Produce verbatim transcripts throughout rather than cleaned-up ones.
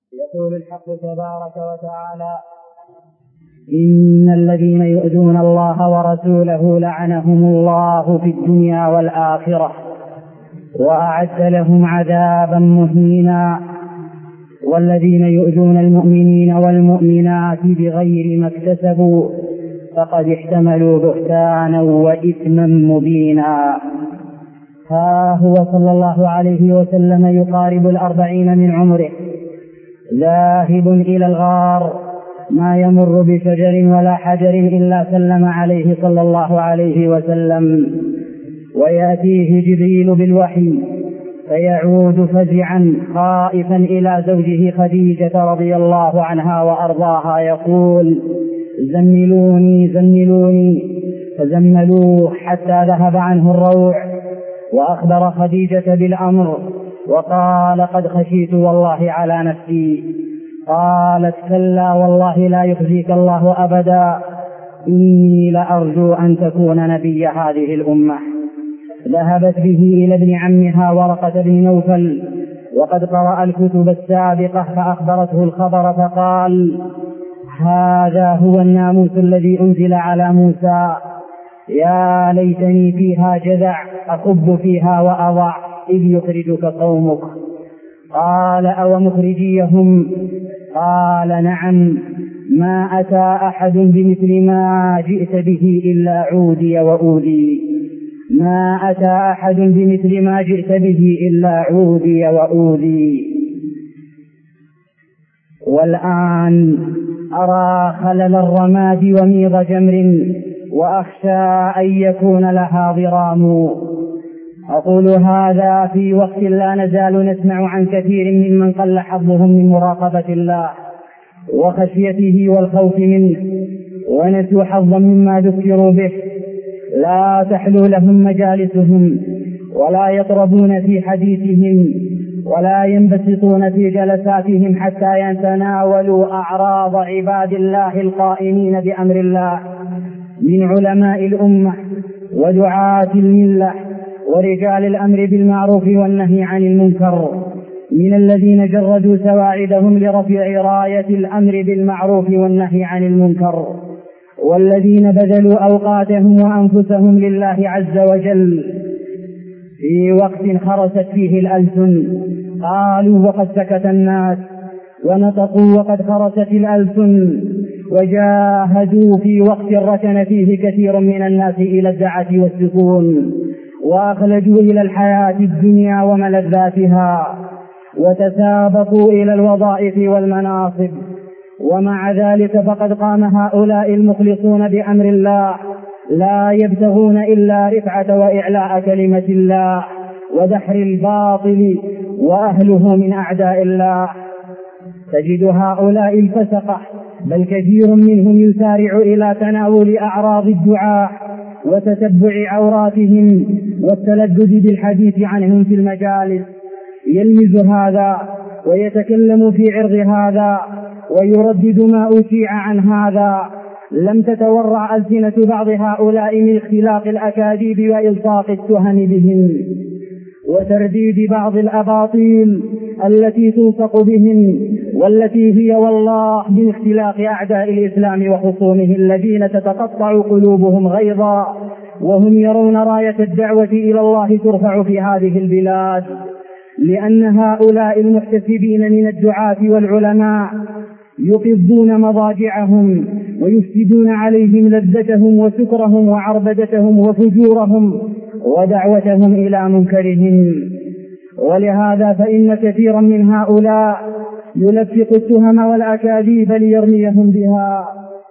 يقول الحق تبارك وتعالى: إن الذين يؤذون الله ورسوله لعنهم الله في الدنيا والآخرة وأعد لهم عذابا مهينا. والذين يؤذون المؤمنين والمؤمنات بغير ما اكتسبوا فقد احتملوا بهتانا وإثما مبينا. ها هو صلى الله عليه وسلم يقارب الأربعين من عمره، ذاهب إلى الغار، ما يمر بشجر ولا حجر إلا سلم عليه صلى الله عليه وسلم، ويأتيه جبريل بالوحي فيعود فزعا خائفا إلى زوجه خديجة رضي الله عنها وأرضاها يقول: زملوني زملوني، فزملوه حتى ذهب عنه الروع، وأخبر خديجة بالأمر وقال: قد خشيت والله على نفسي. قالت: كلا والله لا يخزيك الله أبدا، إني لأرجو أن تكون نبي هذه الأمة. ذهبت به إلى ابن عمها ورقة بن نوفل وقد قرأ الكتب السابقة، فأخبرته الخبر فقال: هذا هو الناموس الذي أنزل على موسى، يا ليتني فيها جذع أصب فيها وأضع إذ يخرجك قومك. قال: أو مخرجيهم؟ قال: نعم، ما أتى أحد بمثل ما جئت به إلا عودي وأوذي، ما أتى أحد بمثل ما جئت به إلا عودي وأوذي. والآن أرى خلل الرماد وميض جمر، وأخشى أن يكون لها ضرام. أقول هذا في وقت لا نزال نسمع عن كثير ممن قل حظهم من مراقبة الله وخشيته والخوف منه، ونسوا حظا مما ذكروا به، لا تحلو لهم مجالسهم، ولا يطربون في حديثهم، ولا ينبسطون في جلساتهم حتى يتناولوا أعراض عباد الله القائمين بأمر الله من علماء الأمة ودعاة الملة ورجال الأمر بالمعروف والنهي عن المنكر، من الذين جردوا سواعدهم لرفع راية الأمر بالمعروف والنهي عن المنكر، والذين بذلوا أوقاتهم وأنفسهم لله عز وجل في وقت خرست فيه الألسن، قالوا وقد سكت الناس، ونطقوا وقد خرست الألسن، وجاهدوا في وقت ركن فيه كثير من الناس إلى الدعة والسكون، وأخلجوا إلى الحياة الدنيا وملذاتها، وتسابقوا إلى الوظائف والمناصب. ومع ذلك فقد قام هؤلاء المخلصون بأمر الله لا يبتغون إلا رفعة وإعلاء كلمة الله ودحر الباطل وأهله من أعداء الله. تجد هؤلاء الفسقة بل كثير منهم يسارع إلى تناول أعراض الدعاة وتتبع عوراتهم والتلذذ بالحديث عنهم في المجالس، يلمز هذا ويتكلم في عرض هذا ويردد ما أشيع عن هذا. لم تتورع ألسنة بعض هؤلاء من اختلاق الأكاذيب وإلصاق التهم بهم وترديد بعض الأباطيل التي تلصق بهم، والتي هي والله من اختلاق أعداء الإسلام وخصومه الذين تتقطع قلوبهم غيظا وهم يرون راية الدعوة إلى الله ترفع في هذه البلاد، لأن هؤلاء المحتسبين من الدعاة والعلماء يقضون مضاجعهم ويفسدون عليهم لذتهم وسكرهم وعربدتهم وفجورهم ودعوتهم إلى منكرهم. ولهذا فإن كثيرا من هؤلاء يلفق التهم والأكاذيب ليرميهم بها،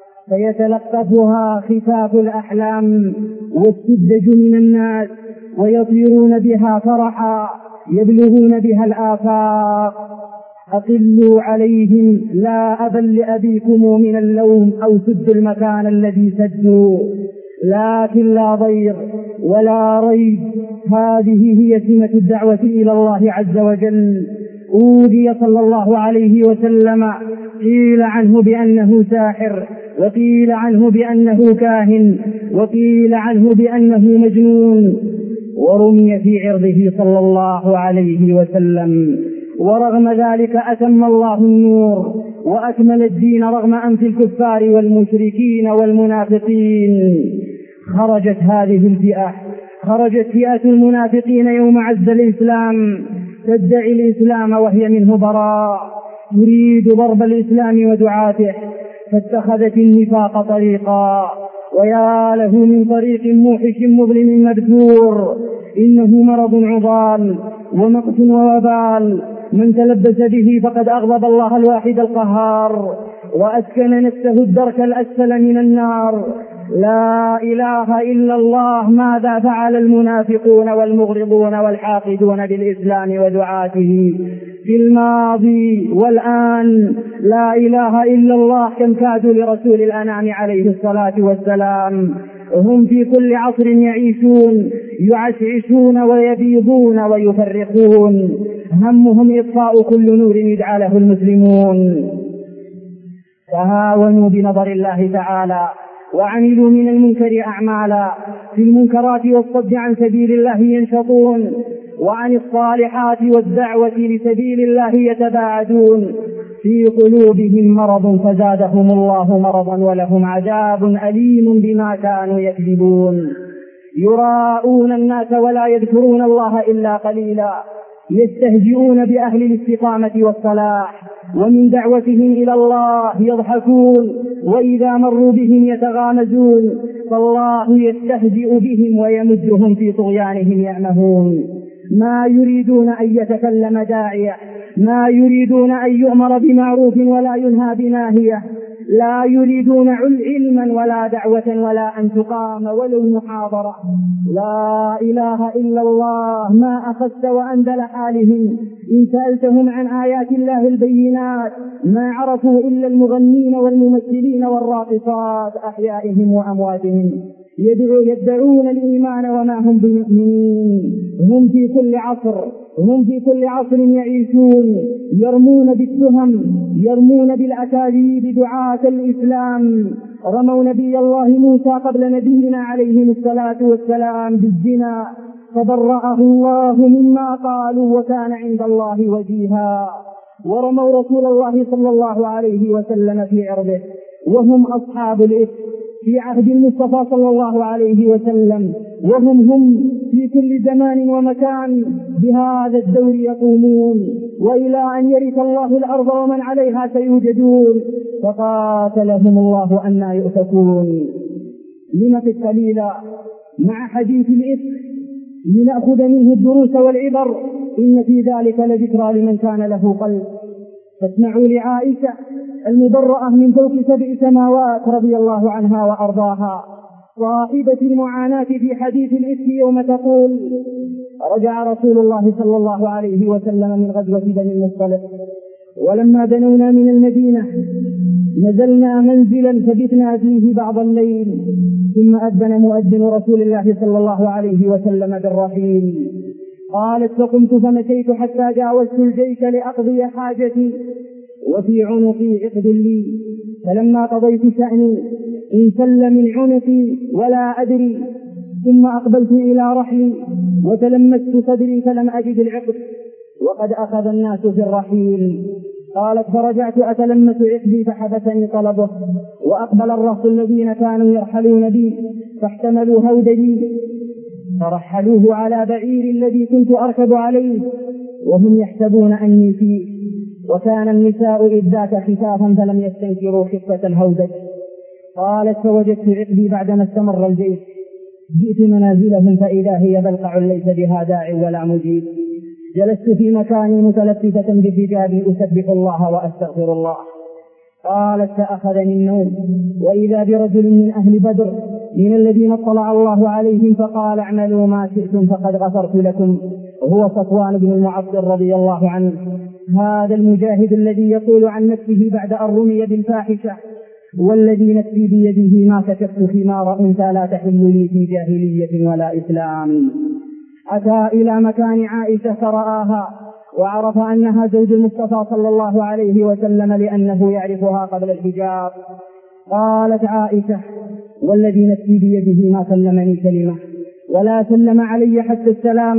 فيتلقفها خفاف الأحلام والسذج من الناس ويطيرون بها فرحا يبلغون بها الآفاق. أقلوا عليهم لا أبا لأبيكم من اللوم أو سدوا المكان الذي سدوا، لكن لا ضير ولا ريب، هذه هي سمة الدعوة إلى الله عز وجل. أوذي صلى الله عليه وسلم، قيل عنه بأنه ساحر، وقيل عنه بأنه كاهن، وقيل عنه بأنه مجنون، ورمي في عرضه صلى الله عليه وسلم، ورغم ذلك أتم الله النور وأكمل الدين رغم أنف الكفار والمشركين والمنافقين. خرجت هذه الفئة خرجت فئة المنافقين يوم عز الإسلام تدعي الإسلام وهي منه براء، تريد ضرب الإسلام ودعاته، فاتخذت النفاق طريقا، ويا له من طريق موحش مظلم مبتور، إنه مرض عضال ومقت ووبال، من تلبس به فقد أغضب الله الواحد القهار وأسكن نفسه الدرك الأسفل من النار. لا إله إلا الله، ماذا فعل المنافقون والمغرضون والحاقدون بالإسلام ودعاته في الماضي والآن؟ لا إله إلا الله، كم كادوا لرسول الأنام عليه الصلاة والسلام. هم في كل عصر يعيشون، يعشعشون ويبيضون ويفرقون، همهم إطفاء كل نور يدعى له المسلمون. تهاونوا بنظر الله تعالى وعملوا من المنكر أعمالا، في المنكرات والصد عن سبيل الله ينشطون، وعن الصالحات والدعوة لسبيل الله يتباعدون. في قلوبهم مرض فزادهم الله مرضا ولهم عذاب أليم بما كانوا يكذبون. يراءون الناس ولا يذكرون الله إلا قليلا، يستهزئون بأهل الاستقامة والصلاح، ومن دعوتهم إلى الله يضحكون، وإذا مروا بهم يتغامزون، فالله يستهزئ بهم ويمدهم في طغيانهم يعمهون. ما يريدون أن يتكلم داعية، ما يريدون أن يؤمر بمعروف ولا ينهى بناهية، لا يريدون علما ولا دعوة ولا أن تقام ولو محاضرة. لا إله إلا الله، ما أخذت وأنزل حالهم. إن سألتهم عن آيات الله البينات ما عرفوا إلا المغنين والممثلين والراقصات أحيائهم وأمواتهم، يدعو يدعون الإيمان وما هم بمؤمنين. هم في كل عصر هم في كل عصر يعيشون، يرمون بالتهم، يرمون بالأكاذيب دعاة الإسلام. رموا نبي الله موسى قبل نبينا عليه الصلاة والسلام بالزنا، فبرأه الله مما قالوا وكان عند الله وجيها. ورموا رسول الله صلى الله عليه وسلم في عرضه وهم أصحاب الإثم في عهد المصطفى صلى الله عليه وسلم، وهم هم في كل زمان ومكان بهذا الدور يقومون، وإلى أن يرث الله الأرض ومن عليها سيوجدون، فقاتلهم الله أنى يؤفكون. لنقف قليلا مع حديث الإفك لنأخذ منه الدروس والعبر، إن في ذلك لذكرى لمن كان له قلب. فاسمعوا لعائشة المبرأة من فوق سبع سماوات رضي الله عنها وأرضاها، صاحبة المعاناة في حديث الإفك يوم تقول: رجع رسول الله صلى الله عليه وسلم من غزوة بني المصطلق، ولما دنونا من المدينة نزلنا منزلا فبتنا فيه بعض الليل، ثم أذن مؤذن رسول الله صلى الله عليه وسلم بالرحيل. قالت: فقمت فمشيت حتى جاوزت الجيش لأقضي حاجتي، وفي عنقي عقد لي، فلما قضيت شأني انسل من عنقي ولا أدري، ثم أقبلت إلى رحلي وتلمست صدري فلم أجد العقد، وقد أخذ الناس في الرحيل. قالت: فرجعت أتلمس عقدي فحبسني طلبه، وأقبل الرهط الذين كانوا يرحلون بي فاحتملوا هودجي فرحلوه على بعير الذي كنت أركب عليه وهم يحسبون أني فيه، وكان النساء إذ ذاك خفافا فلم يستنكروا خفة الهودج. قالت: فوجدت عقدي بعدما استمر الجيش، جئت منازلهم فإذا هي بلقع ليس بها داع ولا مجيب. جلست في مكاني متلففة بحجابي أسبح الله وأستغفر الله. قالت: فأخذني النوم، وإذا برجل من أهل بدر من الذين اطلع الله عليهم فقال: اعملوا ما شئتم فقد غفرت لكم. هو صفوان بن المعطل رضي الله عنه، هذا المجاهد الذي يقول عن نفسه بعد أن رمي بالفاحشة: والذي نفسي بيده ما كشفت ثمار أنثى لا تحل لي في جاهلية ولا إسلام. أتى إلى مكان عائشة فرآها وعرف أنها زوج المصطفى صلى الله عليه وسلم لأنه يعرفها قبل الحجاب. قالت عائشة: والذي نفسي بيده ما سلمني كلمة ولا سلم علي حتى السلام،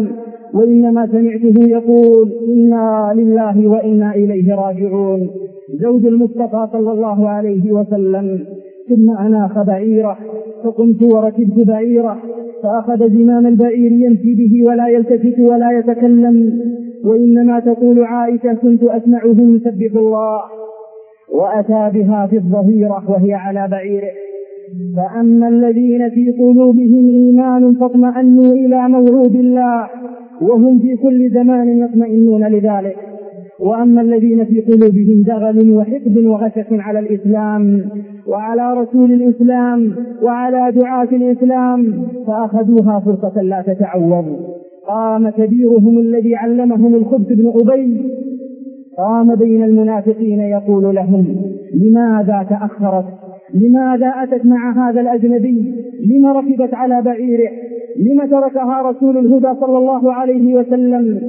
وإنما سمعته يقول إنا لله وإنا إليه راجعون، زوج المصطفى صلى الله عليه وسلم. ثم أناخ بعيره فقمت وركبت بعيره فأخذ زمام البعير يمشي به ولا يلتفت ولا يتكلم. وإنما تقول عائشة كنت أسمعه يسبح الله، وأتى بها في الظهيرة وهي على بعيره. فأما الذين في قلوبهم إيمان فاطمأنوا إلى موعود الله وهم في كل زمان يطمئنون لذلك، وأما الذين في قلوبهم دغل وحقد وغشش على الإسلام وعلى رسول الإسلام وعلى دعاة الإسلام فأخذوها فرصة لا تتعوض. قام كبيرهم الذي علمهم الخبز بن أبي، قام بين المنافقين يقول لهم لماذا تأخرت؟ لماذا أتت مع هذا الأجنبي؟ لما ركبت على بعيره؟ لما تركها رسول الهدى صلى الله عليه وسلم؟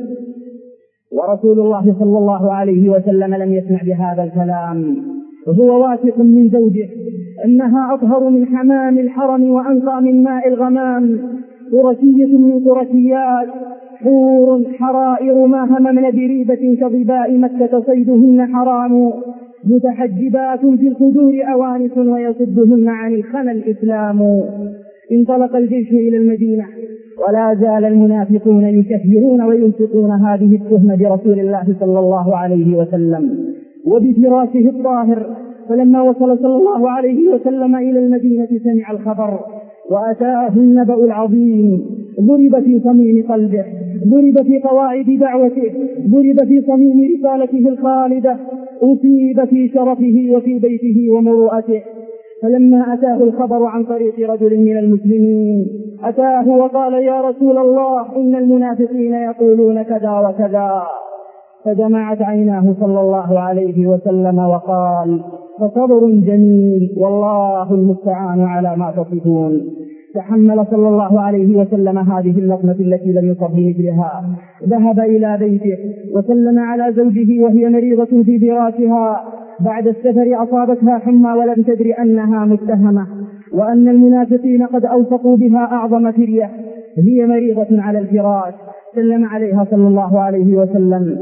ورسول الله صلى الله عليه وسلم لم يسمع بهذا الكلام، وهو واثق من زوجه أنها أطهر من حمام الحرم وأنقى من ماء الغمام، قرشية من قرشيات، حور حرائر ما هممن بريبة كضباء مكة صيدهن حرام، متحجبات في الخدور أوانس ويصدهن عن الخنا الإسلام. انطلق الجيش إلى المدينة ولا زال المنافقون يكفرون ويلصقون هذه التهمة برسول الله صلى الله عليه وسلم وبفراشه الطاهر. فلما وصل صلى الله عليه وسلم إلى المدينة سمع الخبر وأتاه النبأ العظيم، ضرب في صميم قلبه، ضرب في قواعد دعوته، ضرب في صميم رسالته الخالدة، أصيب في شرفه وفي بيته ومروءته. فلما أتاه الخبر عن طريق رجل من المسلمين أتاه وقال يا رسول الله إن المنافقين يقولون كذا وكذا، فدمعت عيناه صلى الله عليه وسلم وقال فصبر جميل والله المستعان على ما تصفون. تحمل صلى الله عليه وسلم هذه اللطمة التي لم يصب بمثلها، ذهب إلى بيته وسلم على زوجه وهي مريضة في فراشها بعد السفر، أصابتها حمى ولم تدر أنها متهمة وأن المنافقين قد أوثقوا بها أعظم فرية، هي مريضة على الفراش. سلم عليها صلى الله عليه وسلم.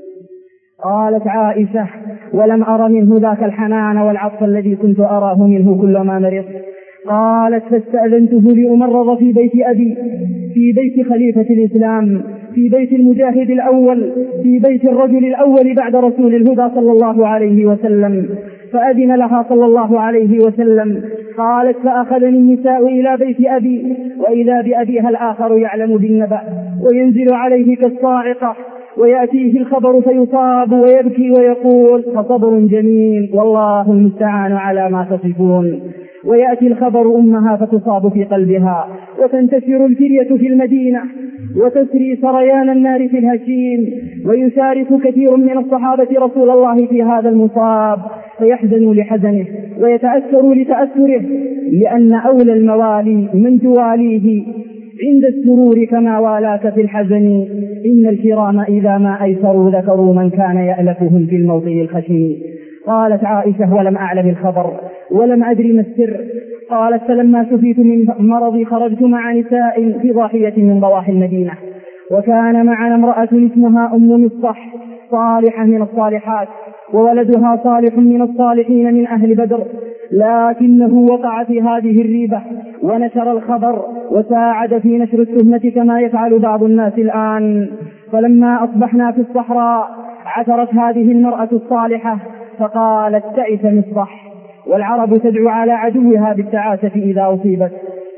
قالت عائشة ولم أر منه ذاك الحنان والعطف الذي كنت أراه منه كلما مرض. قالت فاستأذنته لأمرض في بيت أبي، في بيت خليفة الإسلام، في بيت المجاهد الأول، في بيت الرجل الأول بعد رسول الهدى صلى الله عليه وسلم، فأذن لها صلى الله عليه وسلم. قالت فأخذني النساء إلى بيت أبي وإذا بأبيها الآخر يعلم بالنبأ وينزل عليه كالصاعقة ويأتيه الخبر فيصاب ويبكي ويقول فصبر جميل والله المستعان على ما تصفون. ويأتي الخبر أمها فتصاب في قلبها وتنتشر الفرية في المدينة وتسري سريان النار في الهشيم، ويشارك كثير من الصحابة رسول الله في هذا المصاب فيحزن لحزنه ويتأثر لتأثره، لأن أولى الموالي من تواليه عند السرور كما والاك في الحزن. إن الكرام إذا ما أيسروا ذكروا من كان يألفهم في الموطن الخشن. قالت عائشة ولم أعلم الخبر ولم أدري ما السر. قالت فلما شفيت من مرضي خرجت مع نساء في ضاحية من ضواحي المدينة، وكان معنا امرأة اسمها أم مصطح صالحة من الصالحات وولدها صالح من الصالحين من أهل بدر، لكنه وقع في هذه الريبة ونشر الخبر وساعد في نشر التهمة كما يفعل بعض الناس الآن. فلما أصبحنا في الصحراء عثرت هذه المرأة الصالحة فقالت تعس مصطح، والعرب تدعو على عدوها بالتعاسة إذا أصيبت.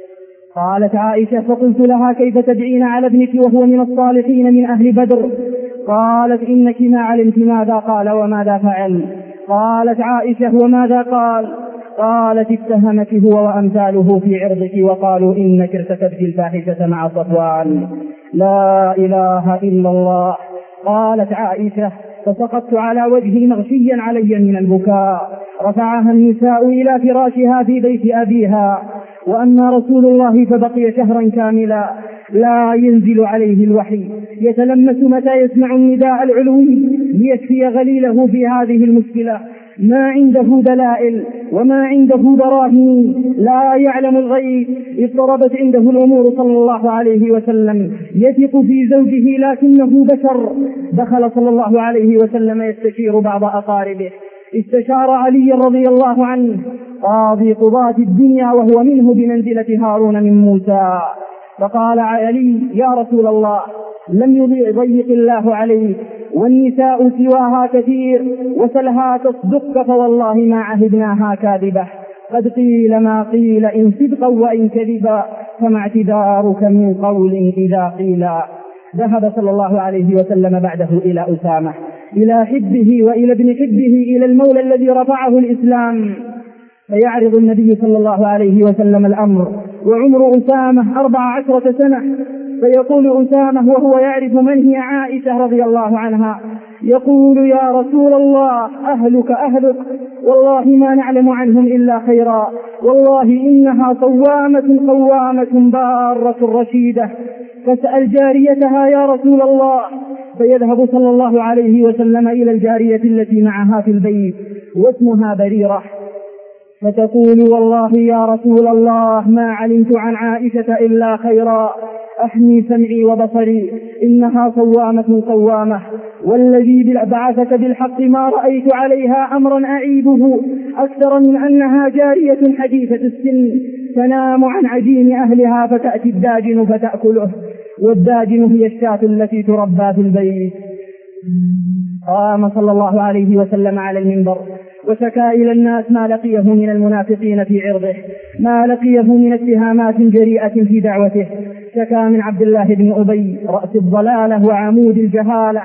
قالت عائشة فقلت لها كيف تدعين على ابنك وهو من الصالحين من أهل بدر؟ قالت إنك ما علمت ماذا قال وماذا فعل. قالت عائشة وماذا قال؟ قالت اتهمك هو وأمثاله في عرضك وقالوا إنك ارتكبت الفاحشة مع صفوان. لا إله إلا الله. قالت عائشة فسقطت على وجهي مغشيا علي من البكاء. رفعها النساء إلى فراشها في بيت أبيها، وأما رسول الله فبقي شهرا كاملا لا ينزل عليه الوحي، يتلمس متى يسمع النداء العلوي ليشفي غليله في هذه المشكلة. ما عنده دلائل وما عنده براهين، لا يعلم الغيب، اضطربت عنده الأمور صلى الله عليه وسلم، يثق في زوجه لكنه بشر. دخل صلى الله عليه وسلم يستشير بعض أقاربه، استشار علي رضي الله عنه قاضي قضاة الدنيا وهو منه بمنزلة هارون من موسى، فقال علي: يا رسول الله، لم يضيق الله عليك، والنساء سواها كثير، وسلها تصدقك، فوالله ما عهدناها كاذبة، قد قيل ما قيل إن صدقا وإن كذبا، فما اعتذارك من قول إذا قيل. ذهب صلى الله عليه وسلم بعده إلى أسامة، إلى حبه وإلى ابن حبه، إلى المولى الذي رفعه الإسلام، فيعرض النبي صلى الله عليه وسلم الأمر، وعمر أسامة أربع عشرة سنة. فيقول أسامة وهو يعرف من هي عائشة رضي الله عنها، يقول: يا رسول الله، أهلك أهلك، والله ما نعلم عنهم إلا خيرا، والله إنها صوامة قوامة بارة رشيدة، فاسأل جاريتها يا رسول الله. فيذهب صلى الله عليه وسلم إلى الجارية التي معها في البيت واسمها بريرة، فتقول: والله يا رسول الله ما علمت عن عائشة إلا خيرا، أحمي سمعي وبصري، إنها صوامة قوامة، والذي بعثك بالحق ما رأيت عليها أمرا أعيبه أكثر من أنها جارية حديثة السن، تنام عن عجين أهلها فتأتي الداجن فتأكله، والداجن هي الشاة التي تربى في البيت. قام صلى الله عليه وسلم على المنبر وشكى إلى الناس ما لقيه من المنافقين في عرضه، ما لقيه من اتهامات جريئة في دعوته. شكى من عبد الله بن أبي رأس الضلالة وعمود الجهالة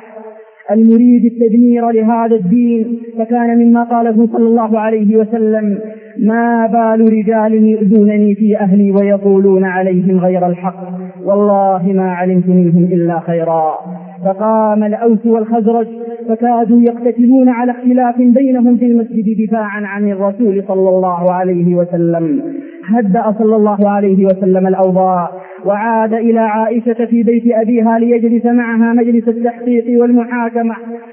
المريد التدمير لهذا الدين، فكان مما قاله صلى الله عليه وسلم: ما بال رجال يؤذونني في أهلي ويقولون عليهم غير الحق، والله ما علمت منهم إلا خيرا. فقام الأوس والخزرج فكادوا يقتتلون على اختلاف بينهم في المسجد دفاعا عن الرسول صلى الله عليه وسلم. هدأ صلى الله عليه وسلم الأوضاع وعاد إلى عائشة في بيت أبيها ليجلس معها مجلس التحقيق والمحاكمة،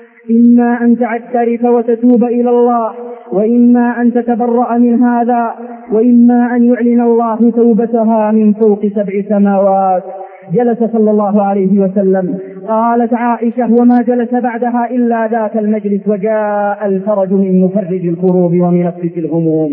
إما أن تعترف وتتوب إلى الله، وإما أن تتبرأ من هذا، وإما أن يعلن الله توبتها من فوق سبع سماوات. جلس صلى الله عليه وسلم. قالت عائشة: وما جلس بعدها إلا ذاك المجلس وجاء الفرج من مفرج الكروب ومنفس الهموم.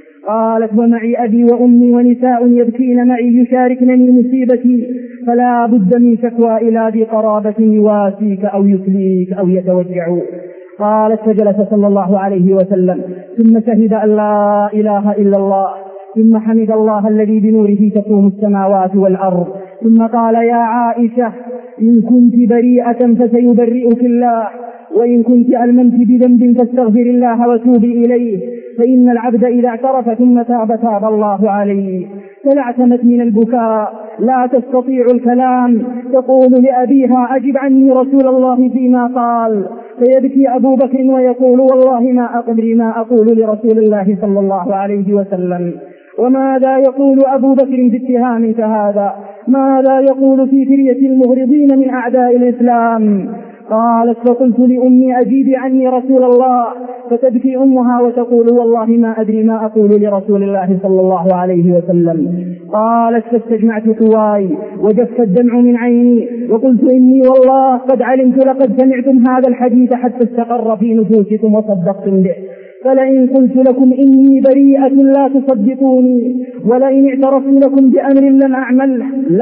قالت: ومعي أبي وأمي ونساء يبكين معي يشاركنني مصيبتي، فلا بد من شكوى إلى ذي قرابة يواسيك أو يكليك أو يتوجع. قالت: فجلس صلى الله عليه وسلم ثم شهد أن لا إله إلا الله، ثم حمد الله الذي بنوره تقوم السماوات والأرض، ثم قال: يا عائشة، إن كنت بريئة فسيبرئك الله، وإن كنت ألممت بذنب فاستغفر الله وتوبي إليه، فإن العبد إذا اعترف ثم تاب تاب الله عليه. فلعتمت من البكاء لا تستطيع الكلام، تقول لأبيها: أجب عني رسول الله فيما قال. فيبكي أبو بكر ويقول: والله ما أقدر ما أقول لرسول الله صلى الله عليه وسلم. وماذا يقول أبو بكر في اتهام كهذا؟ ماذا يقول في فرية المغرضين من أعداء الإسلام؟ قالت: فقلت لأمي: أجيبي عني رسول الله. فتبكي أمها وتقول: والله ما أدري ما أقول لرسول الله صلى الله عليه وسلم. قالت: فاستجمعت قواي وجف الدمع من عيني، وقلت: إني والله قد علمت لقد سمعتم هذا الحديث حتى استقر في نفوسكم وصدقتم به، فلئن قلت لكم إني بريئة لا تصدقوني، ولئن اعترفت لكم بأمر لم أعمله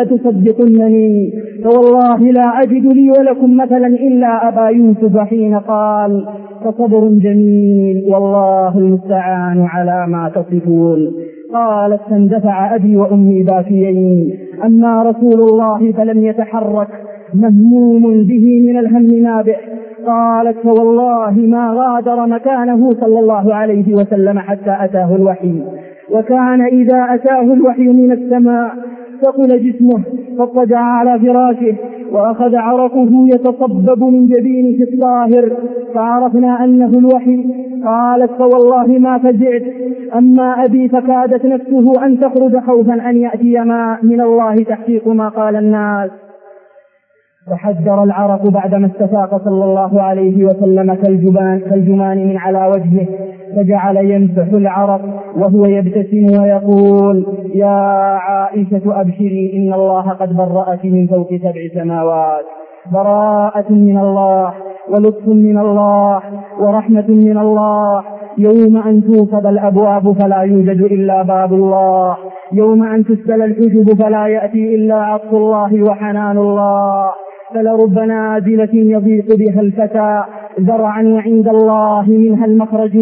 لتصدقنني، فوالله لا أجد لي ولكم مثلا إلا أبا يوسف حين قال: فصبر جميل والله المستعان على ما تصفون. قالت: فاندفع أبي وأمي باكيين، أما رسول الله فلم يتحرك، مهموم به من الهم نابع. قالت: فوالله ما غادر مكانه صلى الله عليه وسلم حتى أتاه الوحي، وكان إذا أتاه الوحي من السماء ثقل جسمه فاضطجع على فراشه وأخذ عرقه يتصبب من جبينه الطاهر، فعرفنا أنه الوحي. قالت: فوالله ما فزعت، أما أبي فكادت نفسه أن تخرج خوفا أن يأتي ما من الله تحقيق ما قال الناس. فحجر العرق بعدما استفاق صلى الله عليه وسلم كالجبان, كالجمان من على وجهه، فجعل يمسح العرق وهو يبتسم ويقول: يا عائشة أبشري، إن الله قد برأك من فوق سبع سماوات، براءة من الله ولطف من الله ورحمة من الله. يوم أن توصد الأبواب فلا يوجد إلا باب الله، يوم أن تسدل الحجب فلا يأتي إلا عطف الله وحنان الله. فلرب نازلة يضيق بها الفتى ذرعا وعند الله منها المخرج،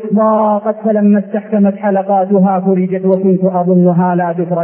ضاقت فلما استحكمت حلقاتها فرجت وكنت أظنها لا تفرج.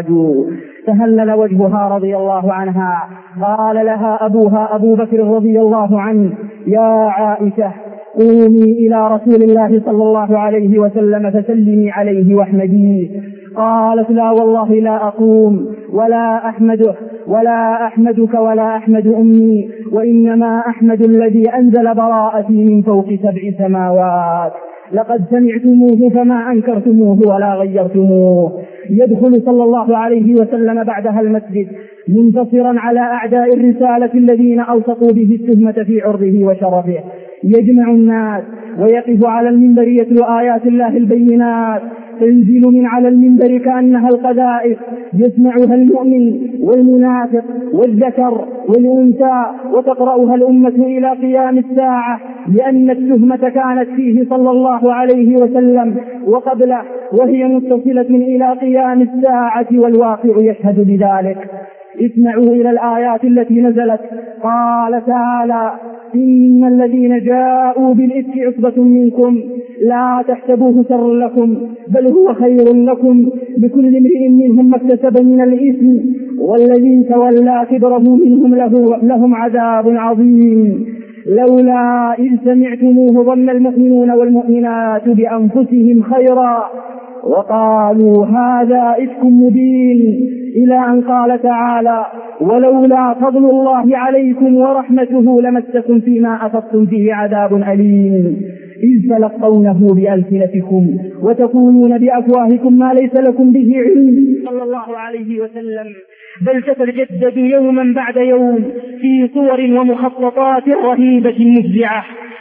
تهلل وجهها رضي الله عنها، قال لها أبوها أبو بكر رضي الله عنه: يا عائشة قومي إلى رسول الله صلى الله عليه وسلم فسلمي عليه واحمديه. قالت: لا والله لا أقوم ولا أحمده ولا أحمدك ولا أحمد أمي، وإنما أحمد الذي أنزل براءتي من فوق سبع سماوات. لقد سمعتموه فما أنكرتموه ولا غيرتموه. يدخل صلى الله عليه وسلم بعدها المسجد منتصرا على أعداء الرسالة الذين أوثقوا به التهمة في عرضه وشرفه. يجمع الناس ويقف على المنبر يتلو آيات الله البينات، تنزل من على المنبر كأنها القذائف، يسمعها المؤمن والمنافق والذكر والأنثى، وتقرأها الأمة إلى قيام الساعة، لأن التهمة كانت فيه صلى الله عليه وسلم وقبله، وهي متصلة إلى قيام الساعة، والواقع يشهد بذلك. اسمعوا إلى الآيات التي نزلت. قال تعالى: إن الذين جاءوا بالإفك عصبة منكم لا تحسبوه شرا لكم بل هو خير لكم، لكل امرئ منهم ما اكتسب من الإثم والذي تولى كبره منهم له لهم عذاب عظيم. لولا إذ سمعتموه ظن المؤمنون والمؤمنات بأنفسهم خيرا وقالوا هذا إفك مبين، إلى أن قال تعالى: ولولا فضل الله عليكم ورحمته لمسكم فيما أفضتم فيه عذاب أليم، إذ تلقونه بألسنتكم وتقولون بأفواهكم ما ليس لكم به علم. صلى الله عليه وسلم بل تتجدد يوما بعد يوم في صور ومخططات رهيبة مفزعة،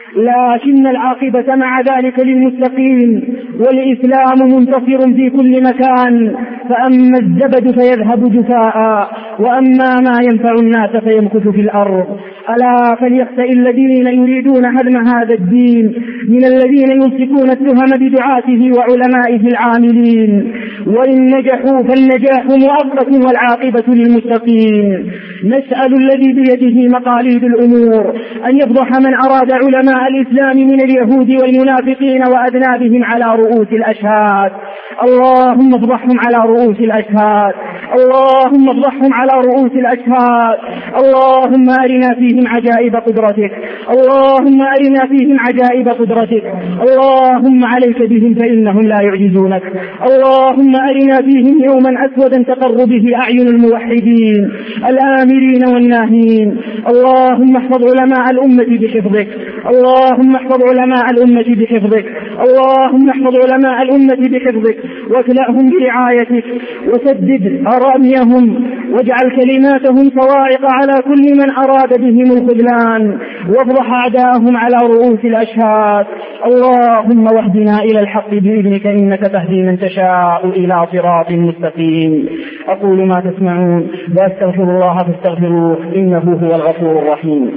لكن العاقبة مع ذلك للمتقين، والإسلام منتصر في كل مكان. فأما الزبد فيذهب جفاء، وأما ما ينفع الناس فيمكث في الأرض. ألا فليخسئ الذين يريدون هدم هذا الدين من الذين يمسكون التهم بدعاته وعلمائه العاملين، وإن نجحوا فالنجاح مؤقت والعاقبة للمتقين. نسأل الذي بيده مقاليد الأمور أن يفضح من أراد علماء الإسلام من اليهود والمنافقين وأذنابهم على رؤوس الأشهاد. اللهم افضحهم على رؤوس الأشهاد، اللهم افضحهم على رؤوس الأشهاد. اللهم أرنا فيهم عجائب قدرتك، اللهم أرنا فيهم عجائب قدرتك. اللهم عليك بهم فإنهم لا يعجزونك. اللهم أرنا فيهم يوما أسودا تقر به أعين الموحدين الآمرين والناهين. اللهم احفظ علماء الأمة بحفظك، اللهم احفظ علماء الأمة بحفظك، اللهم احفظ علماء الأمة بحفظك، واكلأهم برعايتك، وسدد رميهم، واجعل كلماتهم صواعق على كل من أراد بهم الخذلان، وافضح أعداءهم على رؤوس الأشهاد. اللهم واهدنا إلى الحق بإذنك، إنك تهدي من تشاء إلى صراط مستقيم. أقول ما تسمعون وأستغفر الله فاستغفروه إنه هو الغفور الرحيم.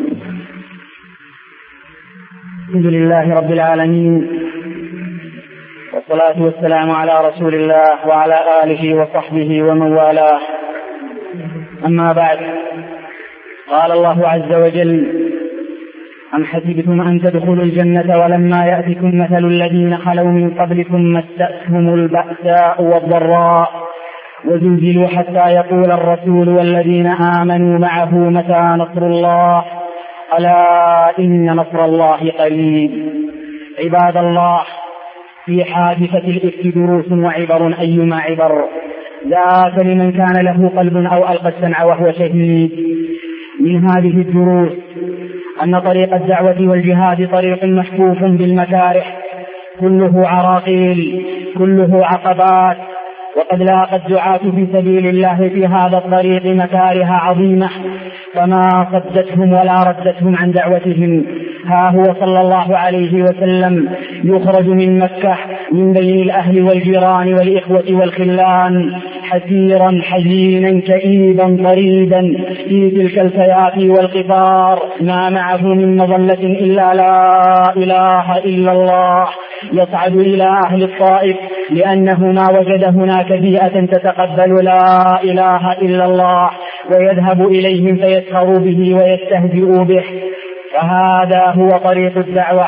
الحمد لله رب العالمين، والصلاة والسلام على رسول الله وعلى آله وصحبه ومن والاه. أما بعد، قال الله عز وجل: أم حسبتم أن تدخلوا الجنة ولما يأتكم مثل الذين خلوا من قبلكم مستهم البأساء والضراء وزلزلوا حتى يقول الرسول والذين آمنوا معه متى نصر الله، ألا إن نصر الله قريب. عباد الله، في حادثة الإفك دروس وعبر أيما عبر، ذاك لمن كان له قلب أو ألقى السمع وهو شهيد. من هذه الدروس أن طريق الدعوة والجهاد طريق محفوف بالمكاره، كله عراقيل، كله عقبات، وقد لاقى الدعاة في سبيل الله في هذا الطريق مكاره عظيمة، فما صدتهم ولا ردتهم عن دعوتهم. ها هو صلى الله عليه وسلم يخرج من مكة من بين الأهل والجيران والإخوة والخلان حسيرا حزينا كئيبا طريدا في تلك الفيافي والقفار، ما معه من مظلة إلا لا إله إلا الله. يصعد إلى أهل الطائف لأنه ما وجد هناك بيئة تتقبل لا إله إلا الله، ويذهب إليهم فيسخروا به ويستهزئوا به. فهذا هو طريق الدعوة،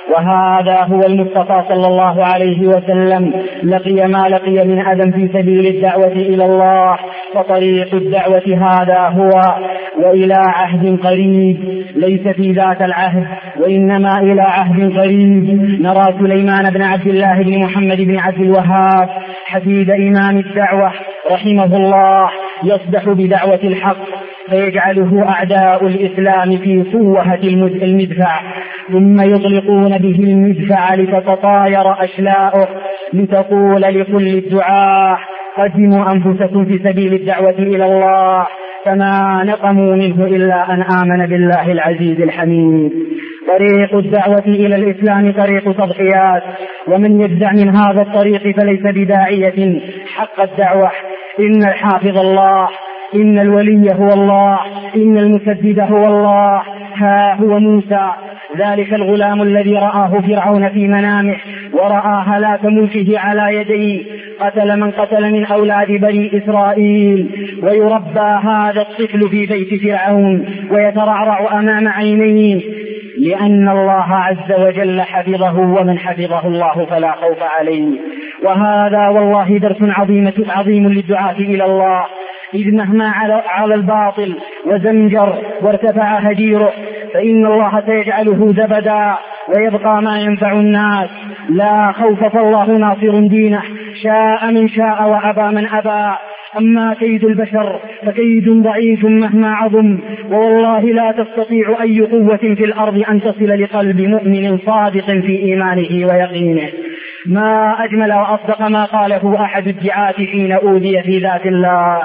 وهذا هو المصطفى صلى الله عليه وسلم لقي ما لقي من أذى في سبيل الدعوة إلى الله. فطريق الدعوة هذا هو، وإلى عهد قريب، ليس في ذات العهد وإنما إلى عهد قريب. نرى سليمان بن عبد الله بن محمد بن عبد الوهاب حفيد إمام الدعوة رحمه الله يصدح بدعوة الحق، فيجعله أعداء الإسلام في صوهة المدفع، ثم يطلقون به المدفع لتتطاير أشلاؤه، لتقول لكل الدعاة قدموا أنفسكم في سبيل الدعوة إلى الله. فما نقموا منه إلا أن آمن بالله العزيز الحميد. طريق الدعوة إلى الإسلام طريق تضحيات، ومن يجزع من هذا الطريق فليس بداعية حق الدعوة. إن الحافظ الله، إن الولي هو الله، إن المسدد هو الله. ها هو موسى ذلك الغلام الذي رآه فرعون في منامه ورأى هلاك ملكه على يديه، قتل من قتل من أولاد بني إسرائيل، ويربى هذا الطفل في بيت فرعون ويترعرع أمام عينيه، لأن الله عز وجل حفظه، ومن حفظه الله فلا خوف عليه. وهذا والله درس عظيم عظيم للدعاة إلى الله، إذ مهما على الباطل وزمجر وارتفع هديره فإن الله سيجعله زبدا ويبقى ما ينفع الناس. لا خوف، فالله ناصر دينه، شاء من شاء وأبى من أبى. أما كيد البشر فكيد ضعيف مهما عظم، والله لا تستطيع أي قوة في الأرض أن تصل لقلب مؤمن صادق في إيمانه ويقينه. ما أجمل وأصدق ما قاله أحد الدعاة حين أوذي في ذات الله: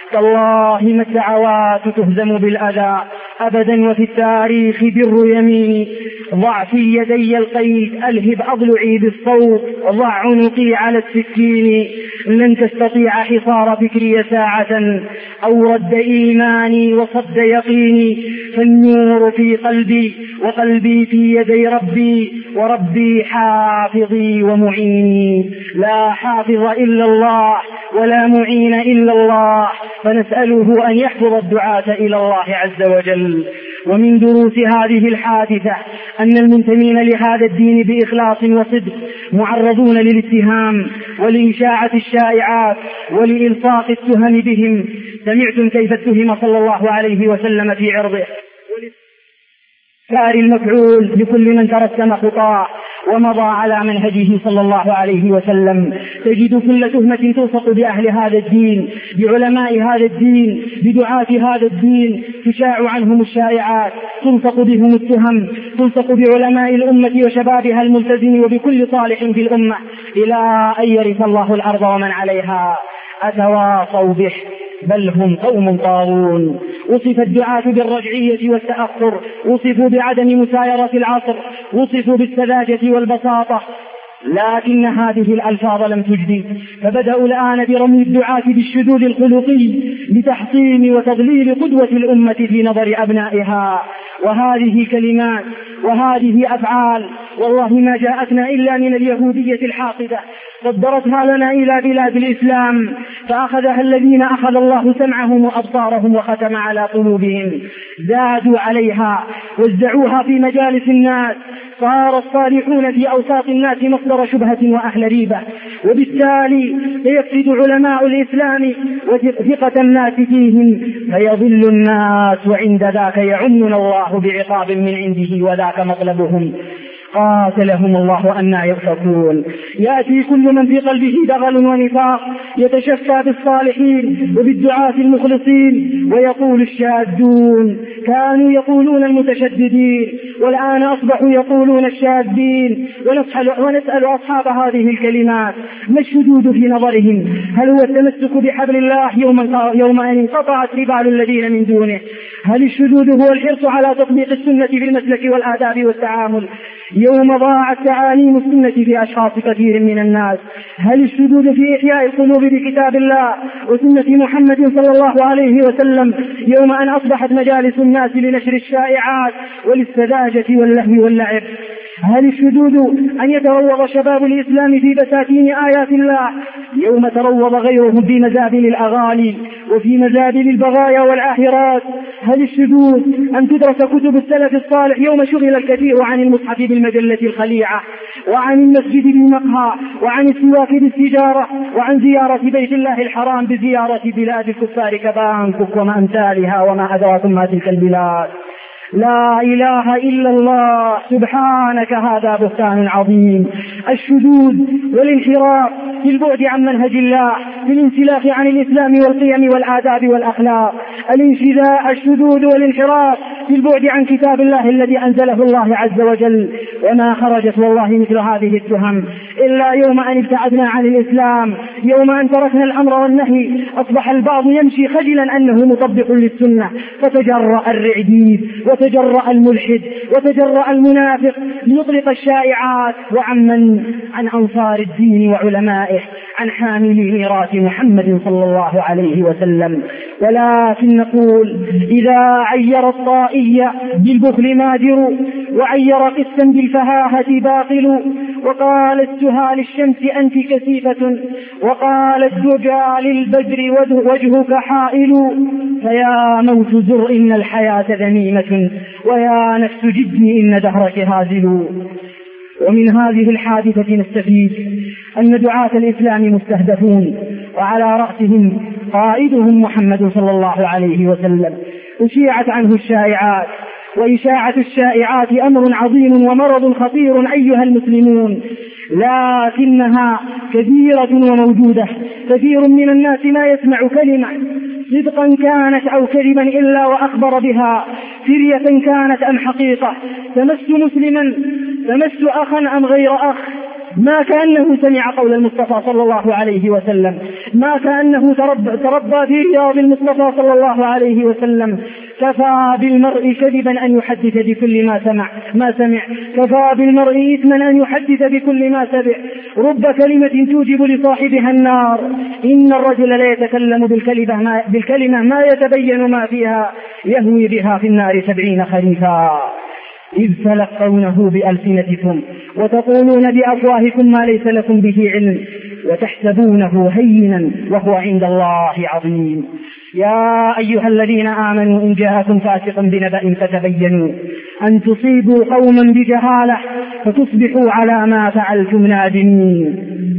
تالله ما الدعوات تهزم بالأذى أبدا، وفي التاريخ بر يميني. ضع في يدي القيد ألهب أضلعي بالصوت، ضع عنقي على السكين. لن تستطيع حصار فكري ساعة أو رد إيماني وصد يقيني. فالنور في قلبي وقلبي في يدي ربي، وربي حافظي ومعيني. لا حافظ إلا الله ولا معين إلا الله، فنسأله أن يحفظ الدعاة إلى الله عز وجل. ومن دروس هذه الحادثة أن المنتمين لهذا الدين بإخلاص وصدق معرضون للاتهام ولإشاعة الشائعات ولإلصاق التهم بهم. سمعتم كيف اتهم صلى الله عليه وسلم في عرضه، كار المفعول لكل من ترسم خطاه ومضى على منهجه صلى الله عليه وسلم. تجد كل تهمة تلصق بأهل هذا الدين، بعلماء هذا الدين، بدعاة هذا الدين، تشاع عنهم الشائعات، تلصق بهم التهم، تلصق بعلماء الأمة وشبابها الملتزم وبكل صالح في الأمة، إلى أن يرث الله الأرض ومن عليها. أتواصوا به؟ بل هم قوم طاغون. وصف الدعاة بالرجعية والتأخر، وصفوا بعدم مسايرة العصر، وصفوا بالسذاجة والبساطة، لكن هذه الألفاظ لم تجدي، فبدأوا الآن برمي الدعاة بالشذوذ الخلقي لتحطيم وتضليل قدوة الأمة في نظر أبنائها. وهذه كلمات وهذه أفعال والله ما جاءتنا إلا من اليهودية الحاقدة، صدرتها لنا إلى بلاد الإسلام، فأخذها الذين أخذ الله سمعهم وأبصارهم وختم على قلوبهم، زادوا عليها وزعوها في مجالس الناس، صار الصالحون في أوساط الناس مصدر شبهة وأهل ريبة، وبالتالي سيفسد علماء الإسلام وثقة الناس فيهم، فيضل الناس، وعند ذاك يعمنا الله بعقاب من عنده، وذاك مطلبهم. قاتلهم الله أنى يؤفكون. يأتي كل من في قلبه دغل ونفاق يتشفى بالصالحين وبالدعاة المخلصين، ويقول الشاذون كانوا يقولون المتشددين والآن أصبحوا يقولون الشاذين. ونسأل, ونسأل أصحاب هذه الكلمات ما الشذوذ في نظرهم؟ هل هو التمسك بحبل الله يوم, يوم أن انقطعت ربال الذين من دونه؟ هل الشذوذ هو الحرص على تطبيق السنة في المسلك والآداب والتعامل يوم ضاعت تعاليم السنة في أشخاص كثير من الناس؟ هل الشذوذ في إحياء القلوب بكتاب الله وسنة محمد صلى الله عليه وسلم يوم أن أصبحت مجالس الناس لنشر الشائعات وللسذاجة واللهو واللعب؟ هل الشذوذ أن يتروض شباب الإسلام في بساتين آيات الله يوم تروض غيرهم في مزابل الأغاني وفي مزابل البغايا والعاهرات؟ هل الشذوذ أن تدرس كتب السلف الصالح يوم شغل الكثير عن المصحف بالمجلة الخليعة وعن المسجد بالمقهى وعن السواك بالسجارة وعن زيارة بيت الله الحرام بزيارة بلاد الكفار كبانكوك وما أمثالها وما أدراكم ما تلك البلاد؟ لا إله إلا الله، سبحانك، هذا بهتان عظيم. الشذوذ والانحراف في البعد عن منهج الله، في الانسلاخ عن الإسلام والقيم والآداب والأخلاق. الانشذاء الشذوذ والانحراف في البعد عن كتاب الله الذي أنزله الله عز وجل. وما خرجت والله مثل هذه التهم إلا يوم أن ابتعدنا عن الإسلام، يوم أن تركنا الأمر والنهي. أصبح البعض يمشي خجلا أنه مطبق للسنة، فتجرأ الرعديد وتجرأ الملحد وتجرأ المنافق ليطلق الشائعات. وعمن عن أنصار الدين وعلمائه، عن حاملي ميراث محمد صلى الله عليه وسلم. ولكن نقول إذا عير الطائي بالبخل ماجر، وعير قسا بالفهاهة باطل، وقال السهى للشمس أنت كثيفة، وقال الدجى للبدر وجهك حائل. فيا موت زر إن الحياة ذميمة، ويا نفس جدي إن دهرك هازل. ومن هذه الحادثة نستفيد أن دعاة الإسلام مستهدفون، وعلى رأسهم قائدهم محمد صلى الله عليه وسلم. أشيعت عنه الشائعات، وإشاعة الشائعات أمر عظيم ومرض خطير أيها المسلمون، لكنها كثيرة وموجودة. كثير من الناس ما يسمع كلمة صدقا كانت أو كذبا إلا وأخبر بها، فرية كانت أم حقيقة، تمس مسلما، تمس أخا أم غير أخ، ما كأنه سمع قول المصطفى صلى الله عليه وسلم، ما كأنه تربى, تربى في رياض المصطفى صلى الله عليه وسلم. كفى بالمرء كذبا أن يحدث بكل ما سمع ما سمع كفى بالمرء إثما أن يحدث بكل ما سمع. رب كلمة توجب لصاحبها النار، إن الرجل لا يتكلم بالكلمة ما, بالكلمة ما يتبين ما فيها، يهوي بها في النار سبعين خريفا. إذ تلقونه بألسنتكم وتقولون بأفواهكم ما ليس لكم به علم، وتحسبونه هينا وهو عند الله عظيم. يا أيها الذين آمنوا إن جاءكم فاسق بنبأ فتبينوا أن تصيبوا قوما بجهالة فتصبحوا على ما فعلتم نادمين.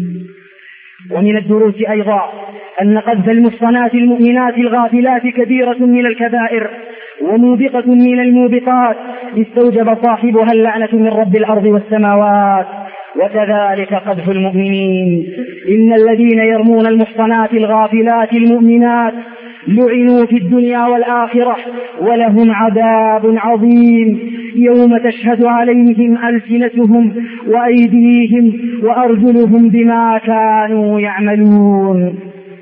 ومن الدروس أيضا أن قذف المحصنات المؤمنات الغافلات كبيرة من الكبائر وموبقة من الموبقات، استوجب صاحبها اللعنة من رب الأرض والسماوات. وكذلك قذف المؤمنين، إن الذين يرمون المحصنات الغافلات المؤمنات لعنوا في الدنيا والآخرة، ولهم عذاب عظيم يوم تشهد عليهم ألسنتهم وأيديهم وأرجلهم بما كانوا يعملون.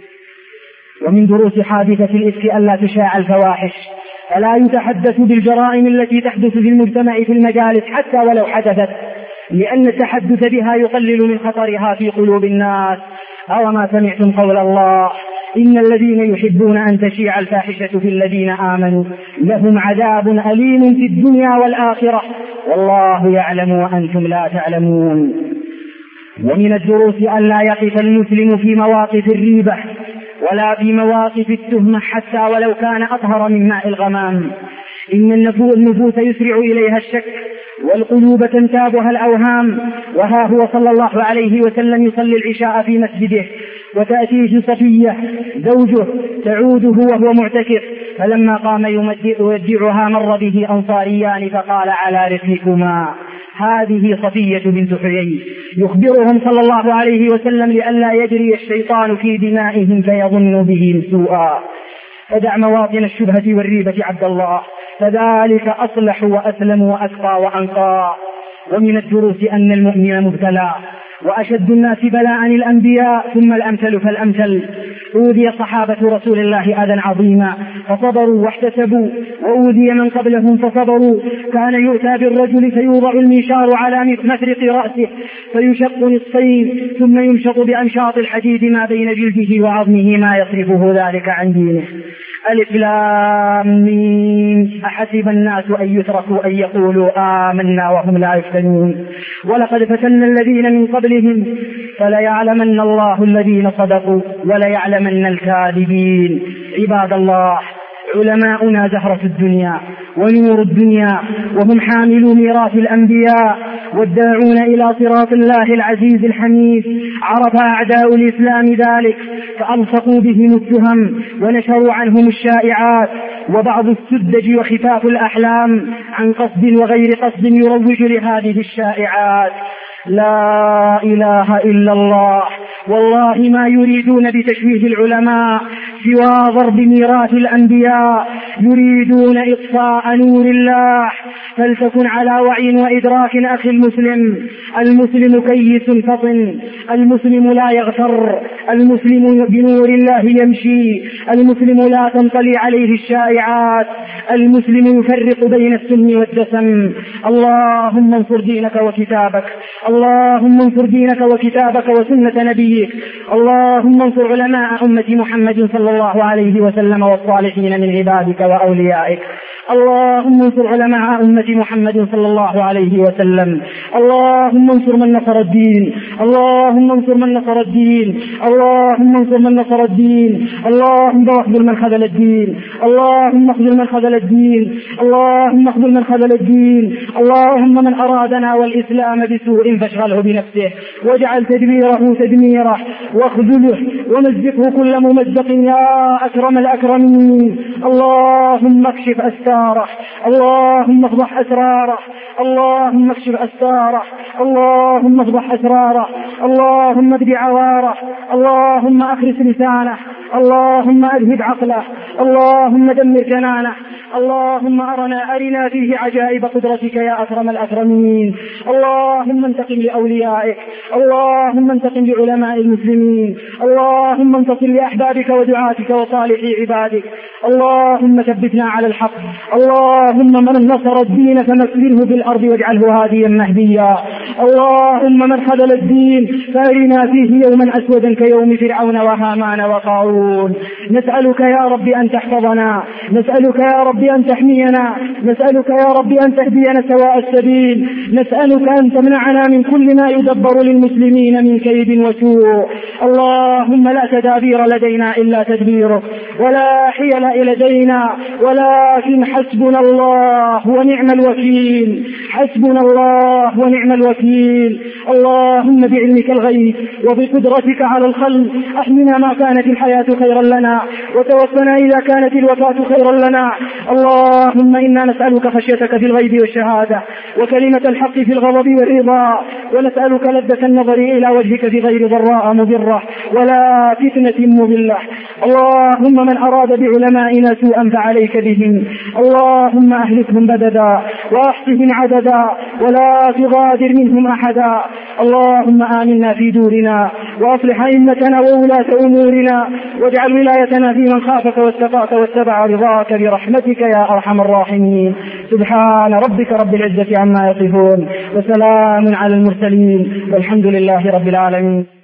ومن دروس حادثة الإفك ألا تشاع الفواحش، فلا يتحدث بالجرائم التي تحدث في المجتمع في المجالس حتى ولو حدثت، لأن التحدث بها يقلل من خطرها في قلوب الناس. أوما سمعتم قول الله إن الذين يحبون أن تشيع الفاحشة في الذين آمنوا لهم عذاب أليم في الدنيا والآخرة والله يعلم وأنتم لا تعلمون. ومن الدروس أن لا يقف المسلم في مواقف الريبة ولا في مواقف التهمة حتى ولو كان أطهر من ماء الغمام. إن النفوس يسرع إليها الشك والقلوب تنتابها الأوهام. وها هو صلى الله عليه وسلم يصلي العشاء في مسجده، وتأتيه صفية زوجه تعوده وهو معتكف، فلما قام يودعها مر به أنصاريان فقال على رفيقما هذه صفية بنت حيي، يخبرهم صلى الله عليه وسلم لئلا يجري الشيطان في دمائهم فيظن بهم سوءا. فدع مواطن الشبهة والريبة عبد الله، فذلك أصلح وأسلم وأتقى وأنقى. ومن الدروس أن المؤمن مبتلى، وأشد الناس بلاء الأنبياء ثم الأمثل فالأمثل. أوذي صحابة رسول الله أذى عظيما فصبروا واحتسبوا، وأوذي من قبلهم فصبروا. كان يؤتى بالرجل فيوضع المنشار على مفرق رأسه فيشق نصفين ثم يمشط بأمشاط الحديد ما بين جلده وعظمه ما يصرفه ذلك عن دينه. ألف لام ميم أحسب الناس أن يتركوا أن يقولوا آمنا وهم لا يفتنون. ولقد فتنا الذين من قبلهم فليعلمن الله الذين صدقوا وليعلمن الكاذبين. عباد الله، علماؤنا زهرة الدنيا ونور الدنيا، وهم حاملوا ميراث الأنبياء والداعون إلى صراط الله العزيز الحميد. عرف أعداء الإسلام ذلك فألصقوا بهم التهم ونشروا عنهم الشائعات وبعض السذج وخفاف الأحلام عن قصد وغير قصد يروج لهذه الشائعات. لا إله إلا الله، والله ما يريدون بتشويه العلماء سوى ضرب ميراث الأنبياء، يريدون إطفاء نور الله. فلتكن على وعي وإدراك أخي المسلم. المسلم كيس فطن، المسلم لا يغتر، المسلم بنور الله يمشي، المسلم لا تنطلي عليه الشائعات، المسلم يفرق بين السم والدسم. اللهم انصر دينك وكتابك، اللهم انصر دينك وكتابك وسنة نبيك، اللهم انصر علماء أمة محمد صلى الله عليه وسلم والصالحين من عبادك وأوليائك. اللهم انصر علماء أمة محمد صلى الله عليه وسلم. اللهم انصر من نصر الدين، اللهم انصر من نصر الدين، اللهم انصر من نصر الدين، اللهم اخذل من خذل الدين، اللهم اخذل من خذل الدين، اللهم اخذل من خذل الدين. اللهم من أرادنا والإسلام بسوء فاشغله بنفسه واجعل تدبيره تدميره واخذله ومزقه كل ممزق يا أكرم الأكرمين. اللهم اكشف أستاره، اللهم افضح أسراره، اللهم اكشف أستاره، اللهم افضح أسراره، اللهم ابد عواره، اللهم أخرس لسانه، اللهم أذهب عقله، اللهم دمر جنانه، اللهم أرنا أرنا فيه عجائب قدرتك يا أكرم الأكرمين. اللهم انتقم لأوليائك، اللهم انتقم لعلماء المسلمين، اللهم انتصر لأحبابك ودعاتك وصالحي عبادك. اللهم ثبتنا على الحق، اللهم من نصر الدين فمكنه في الأرض واجعله هاديا مهديا. اللهم من خذل الدين فأرنا فيه يوما أسودا كيوم فرعون وهامان وقارون. نسألك يا رب أن تحفظنا، نسألك يا رب أن تحمينا، نسألك يا رب أن تهدينا سواء السبيل، نسألك أن تمنعنا من كل ما يدبر للمسلمين من كيد وسوء. اللهم لا تدابير لدينا إلا تدبيرك، ولا حيل لدينا، ولكن حسبنا الله ونعم الوكيل، حسبنا الله ونعم الوكيل. اللهم بعلمك الغيب وبقدرتك على الخلق أحينا ما كانت الحياة خيرا لنا، وتوفنا إذا كانت الوفاة خيرا لنا. اللهم إنا نسألك خشيتك في الغيب والشهادة، وكلمة الحق في الغضب والرضا، ونسألك لذة النظر إلى وجهك في غير ضراء مضرة ولا فتنة مضلة. اللهم من أراد بعلمائنا سوءا فعليك بهم، اللهم أهلكهم بددا وأحصهم عددا ولا تغادر منهم أحدا. اللهم آمنا في دورنا وأصلح أئمتنا وولاة أمورنا، واجعل ولايتنا في من خافك واتقاك واتبع رضاك برحمتك يا أرحم الراحمين. سبحان ربك رب العزة عما يصفون، وسلام على المرسلين، والحمد لله رب العالمين.